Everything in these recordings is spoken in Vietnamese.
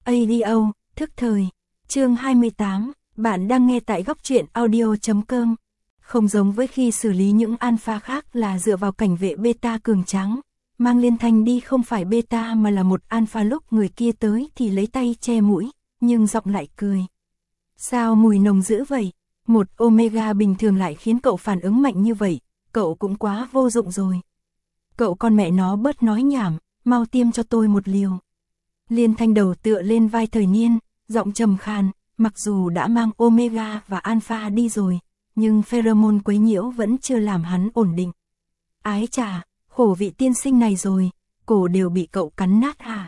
ADO, thức thời. Chương 28, bạn đang nghe tại góc truyện audio.com. Không giống với khi xử lý những alpha khác là dựa vào cảnh vệ beta cường tráng, mang Liên Thanh đi không phải beta mà là một alpha, lúc người kia tới thì lấy tay che mũi, nhưng giọng lại cười. Sao mùi nồng dữ vậy? Một omega bình thường lại khiến cậu phản ứng mạnh như vậy, cậu cũng quá vô dụng rồi. Cậu con mẹ nó bớt nói nhảm, mau tiêm cho tôi một liều. Liên Thanh đầu tựa lên vai Thời Niên, giọng trầm khàn, mặc dù đã mang omega và alpha đi rồi, nhưng pheromone quấy nhiễu vẫn chưa làm hắn ổn định. Ái chà, khổ vị tiên sinh này rồi, cổ đều bị cậu cắn nát hả?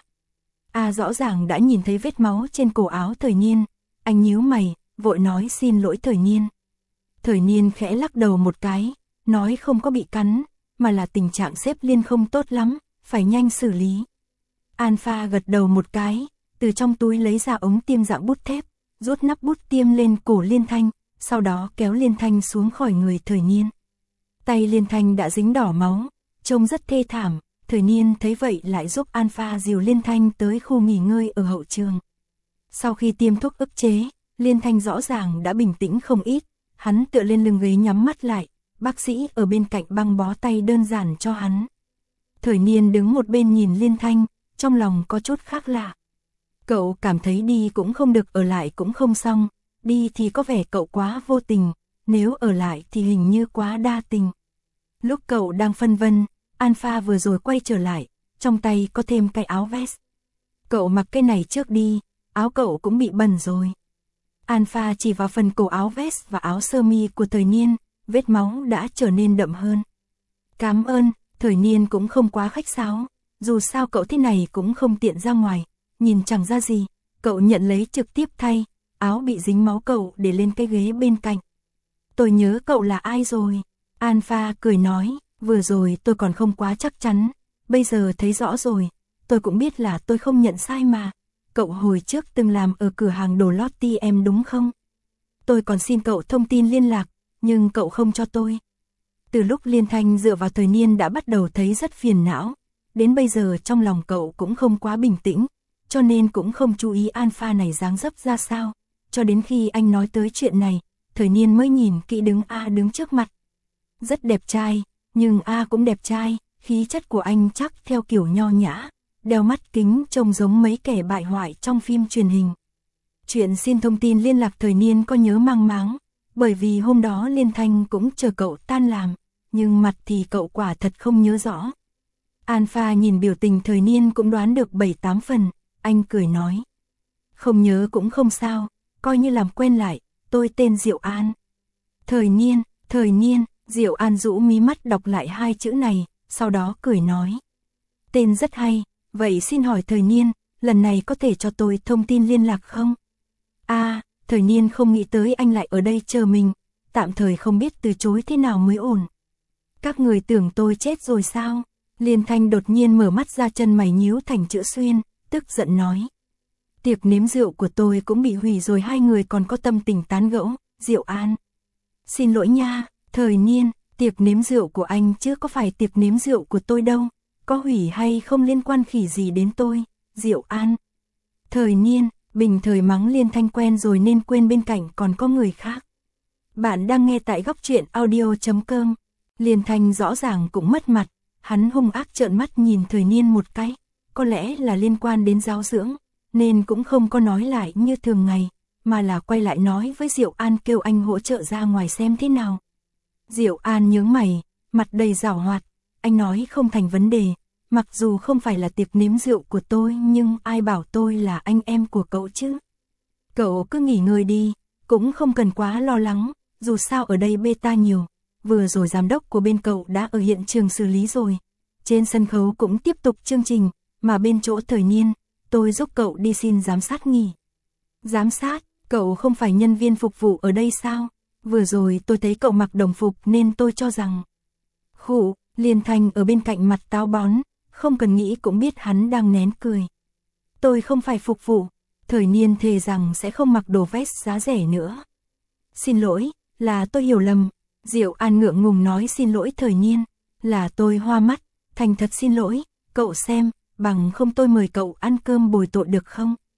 Rõ ràng đã nhìn thấy vết máu trên cổ áo Thời Niên, anh nhíu mày, vội nói xin lỗi Thời Niên. Thời Niên khẽ lắc đầu một cái, nói không có bị cắn, mà là tình trạng xếp Liên không tốt lắm, phải nhanh xử lý. Alpha gật đầu một cái, từ trong túi lấy ra ống tiêm dạng bút thép, rút nắp bút tiêm lên cổ Liên Thanh, sau đó kéo Liên Thanh xuống khỏi người Thời Niên. Tay Liên Thanh đã dính đỏ máu, trông rất thê thảm, Thời Niên thấy vậy lại giúp Alpha dìu Liên Thanh tới khu nghỉ ngơi ở hậu trường. Sau khi tiêm thuốc ức chế, Liên Thanh rõ ràng đã bình tĩnh không ít, hắn tựa lên lưng ghế nhắm mắt lại, bác sĩ ở bên cạnh băng bó tay đơn giản cho hắn. Thời Niên đứng một bên nhìn Liên Thanh, trong lòng có chút khác lạ. Cậu cảm thấy đi cũng không được, ở lại cũng không xong, đi thì có vẻ cậu quá vô tình, nếu ở lại thì hình như quá đa tình. Lúc cậu đang phân vân, Alpha vừa rồi quay trở lại, trong tay có thêm cái áo vest. Cậu mặc cái này trước đi, áo cậu cũng bị bẩn rồi. Alpha chỉ vào phần cổ áo vest và áo sơ mi của Thời Niên, vết máu đã trở nên đậm hơn. Cảm ơn, Thời Niên cũng không quá khách sáo, dù sao cậu thế này cũng không tiện ra ngoài, nhìn chẳng ra gì, cậu nhận lấy trực tiếp thay, áo bị dính máu cậu để lên cái ghế bên cạnh. Tôi nhớ cậu là ai rồi? Alpha cười nói, vừa rồi tôi còn không quá chắc chắn, bây giờ thấy rõ rồi, tôi cũng biết là tôi không nhận sai mà. Cậu hồi trước từng làm ở cửa hàng đồ lót TM đúng không? Tôi còn xin cậu thông tin liên lạc, nhưng cậu không cho tôi. Từ lúc Liên Thanh dựa vào Thời Niên đã bắt đầu thấy rất phiền não, đến bây giờ trong lòng cậu cũng không quá bình tĩnh, cho nên cũng không chú ý Alpha này dáng dấp ra sao, cho đến khi anh nói tới chuyện này, Thời Niên mới nhìn kỹ đứng trước mặt. Rất đẹp trai, nhưng cũng đẹp trai, khí chất của anh chắc theo kiểu nho nhã, đeo mắt kính trông giống mấy kẻ bại hoại trong phim truyền hình. Chuyện xin thông tin liên lạc Thời Niên có nhớ mang máng, bởi vì hôm đó Liên Thanh cũng chờ cậu tan làm, nhưng mặt thì cậu quả thật không nhớ rõ. Alpha nhìn biểu tình Thời Niên cũng đoán được 7-8 phần, anh cười nói. Không nhớ cũng không sao, coi như làm quen lại, tôi tên Diệu An. Thời Niên, Diệu An rũ mí mắt đọc lại hai chữ này, sau đó cười nói. Tên rất hay, vậy xin hỏi Thời Niên, lần này có thể cho tôi thông tin liên lạc không? Thời Niên không nghĩ tới anh lại ở đây chờ mình, tạm thời không biết từ chối thế nào mới ổn. Các người tưởng tôi chết rồi sao? Liên Thanh đột nhiên mở mắt ra, chân mày nhíu thành chữ xuyên, tức giận nói. Tiệc nếm rượu của tôi cũng bị hủy rồi, hai người còn có tâm tình tán gẫu, Diệu An. Xin lỗi nha, Thời Niên, tiệc nếm rượu của anh chứ có phải tiệc nếm rượu của tôi đâu, có hủy hay không liên quan khỉ gì đến tôi, Diệu An. Thời Niên, bình thời mắng Liên Thanh quen rồi nên quên bên cạnh còn có người khác. Bạn đang nghe tại góc truyện audio.com. Liên Thanh rõ ràng cũng mất mặt, hắn hung ác trợn mắt nhìn Thời Niên một cái, có lẽ là liên quan đến giáo dưỡng, nên cũng không có nói lại như thường ngày, mà là quay lại nói với Diệu An kêu anh hỗ trợ ra ngoài xem thế nào. Diệu An nhướng mày, mặt đầy giảo hoạt, anh nói không thành vấn đề, mặc dù không phải là tiệc nếm rượu của tôi nhưng ai bảo tôi là anh em của cậu chứ. Cậu cứ nghỉ ngơi đi, cũng không cần quá lo lắng, dù sao ở đây beta nhiều, vừa rồi giám đốc của bên cậu đã ở hiện trường xử lý rồi. Trên sân khấu cũng tiếp tục chương trình, mà bên chỗ Thời Niên, tôi giúp cậu đi xin giám sát nghỉ. Giám sát, cậu không phải nhân viên phục vụ ở đây sao? Vừa rồi tôi thấy cậu mặc đồng phục nên tôi cho rằng. Liên Thanh ở bên cạnh mặt táo bón, không cần nghĩ cũng biết hắn đang nén cười. Tôi không phải phục vụ, Thời Niên thề rằng sẽ không mặc đồ vest giá rẻ nữa. Xin lỗi, là tôi hiểu lầm. Diệu An ngượng ngùng nói xin lỗi Thời Niên, là tôi hoa mắt, thành thật xin lỗi, cậu xem, bằng không tôi mời cậu ăn cơm bồi tội được không?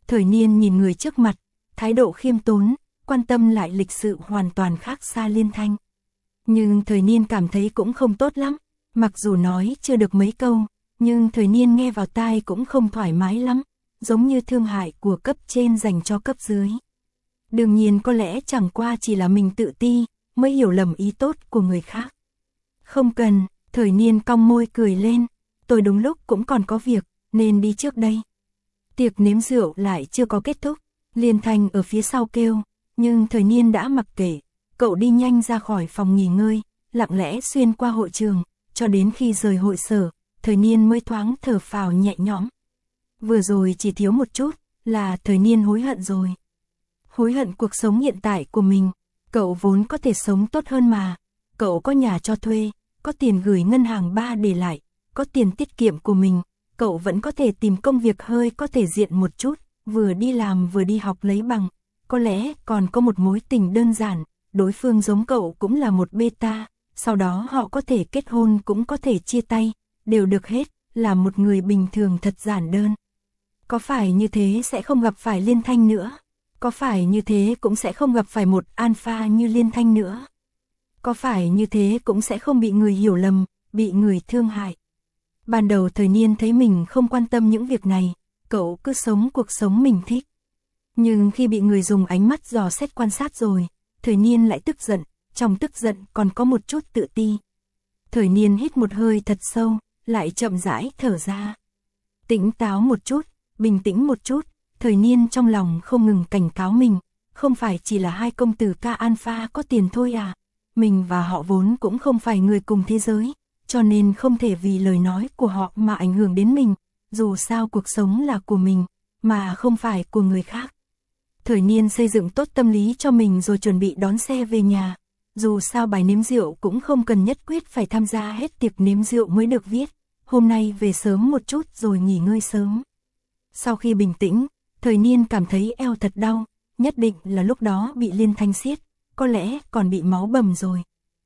Thời Niên nhìn người trước mặt, thái độ khiêm tốn, quan tâm lại lịch sự hoàn toàn khác xa Liên Thanh. Nhưng Thời Niên cảm thấy cũng không tốt lắm, mặc dù nói chưa được mấy câu, nhưng Thời Niên nghe vào tai cũng không thoải mái lắm, giống như thương hại của cấp trên dành cho cấp dưới. Đương nhiên có lẽ chẳng qua chỉ là mình tự ti, mới hiểu lầm ý tốt của người khác. Không cần, Thời Niên cong môi cười lên, tôi đúng lúc cũng còn có việc, nên đi trước đây. Tiệc nếm rượu lại chưa có kết thúc, Liên Thanh ở phía sau kêu, nhưng Thời Niên đã mặc kệ, cậu đi nhanh ra khỏi phòng nghỉ ngơi, lặng lẽ xuyên qua hội trường, cho đến khi rời hội sở, Thời Niên mới thoáng thở phào nhẹ nhõm. Vừa rồi chỉ thiếu một chút, là Thời Niên hối hận rồi. Hối hận cuộc sống hiện tại của mình, cậu vốn có thể sống tốt hơn mà, cậu có nhà cho thuê, có tiền gửi ngân hàng ba để lại, có tiền tiết kiệm của mình, cậu vẫn có thể tìm công việc hơi có thể diện một chút, vừa đi làm vừa đi học lấy bằng, có lẽ còn có một mối tình đơn giản, đối phương giống cậu cũng là một beta, sau đó họ có thể kết hôn cũng có thể chia tay, đều được hết, là một người bình thường thật giản đơn. Có phải như thế sẽ không gặp phải Liên Thanh nữa? Có phải như thế cũng sẽ không gặp phải một alpha như Liên Thanh nữa? Có phải như thế cũng sẽ không bị người hiểu lầm, bị người thương hại? Ban đầu Thời Niên thấy mình không quan tâm những việc này, cậu cứ sống cuộc sống mình thích. Nhưng khi bị người dùng ánh mắt dò xét quan sát rồi, Thời Niên lại tức giận, trong tức giận còn có một chút tự ti. Thời Niên hít một hơi thật sâu, lại chậm rãi thở ra. Tỉnh táo một chút, bình tĩnh một chút, Thời Niên trong lòng không ngừng cảnh cáo mình, không phải chỉ là hai công tử ca alpha có tiền thôi à, mình và họ vốn cũng không phải người cùng thế giới, cho nên không thể vì lời nói của họ mà ảnh hưởng đến mình, dù sao cuộc sống là của mình, mà không phải của người khác. Thời Niên xây dựng tốt tâm lý cho mình rồi chuẩn bị đón xe về nhà, dù sao bài nếm rượu cũng không cần nhất quyết phải tham gia hết tiệc nếm rượu mới được viết, hôm nay về sớm một chút rồi nghỉ ngơi sớm. Sau khi bình tĩnh, Thời Niên cảm thấy eo thật đau, nhất định là lúc đó bị Liên Thanh siết, có lẽ còn bị máu bầm rồi.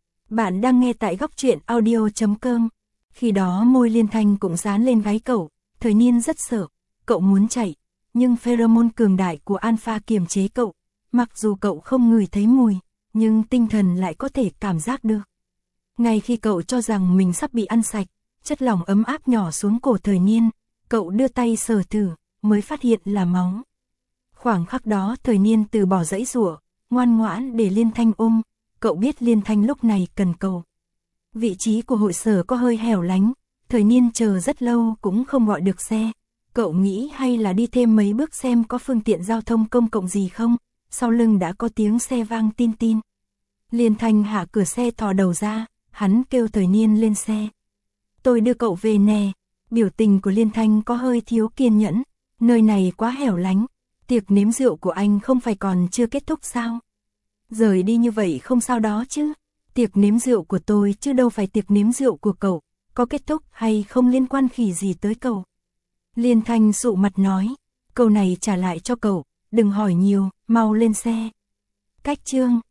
Bạn đang nghe tại góc truyện audio.com. Khi đó môi Liên Thanh cũng dán lên gáy cậu, Thời Niên rất sợ, cậu muốn chạy, nhưng pheromone cường đại của alpha kiềm chế cậu, mặc dù cậu không ngửi thấy mùi, nhưng tinh thần lại có thể cảm giác được. Ngay khi cậu cho rằng mình sắp bị ăn sạch, chất lỏng ấm áp nhỏ xuống cổ Thời Niên, cậu đưa tay sờ thử, mới phát hiện là máu. Khoảng khắc đó Thời Niên từ bỏ giãy giụa, ngoan ngoãn để Liên Thanh ôm, cậu biết Liên Thanh lúc này cần cậu. Vị trí của hội sở có hơi hẻo lánh, Thời Niên chờ rất lâu cũng không gọi được xe. Cậu nghĩ hay là đi thêm mấy bước xem có phương tiện giao thông công cộng gì không, sau lưng đã có tiếng xe vang tin tin. Liên Thanh hạ cửa xe thò đầu ra, hắn kêu Thời Niên lên xe. Tôi đưa cậu về nè, biểu tình của Liên Thanh có hơi thiếu kiên nhẫn, nơi này quá hẻo lánh, tiệc nếm rượu của anh không phải còn chưa kết thúc sao? Rời đi như vậy không sao đó chứ, tiệc nếm rượu của tôi chứ đâu phải tiệc nếm rượu của cậu, có kết thúc hay không liên quan khỉ gì tới cậu. Liên Thanh sụ mặt nói, câu này trả lại cho cậu, đừng hỏi nhiều, mau lên xe. Cách chương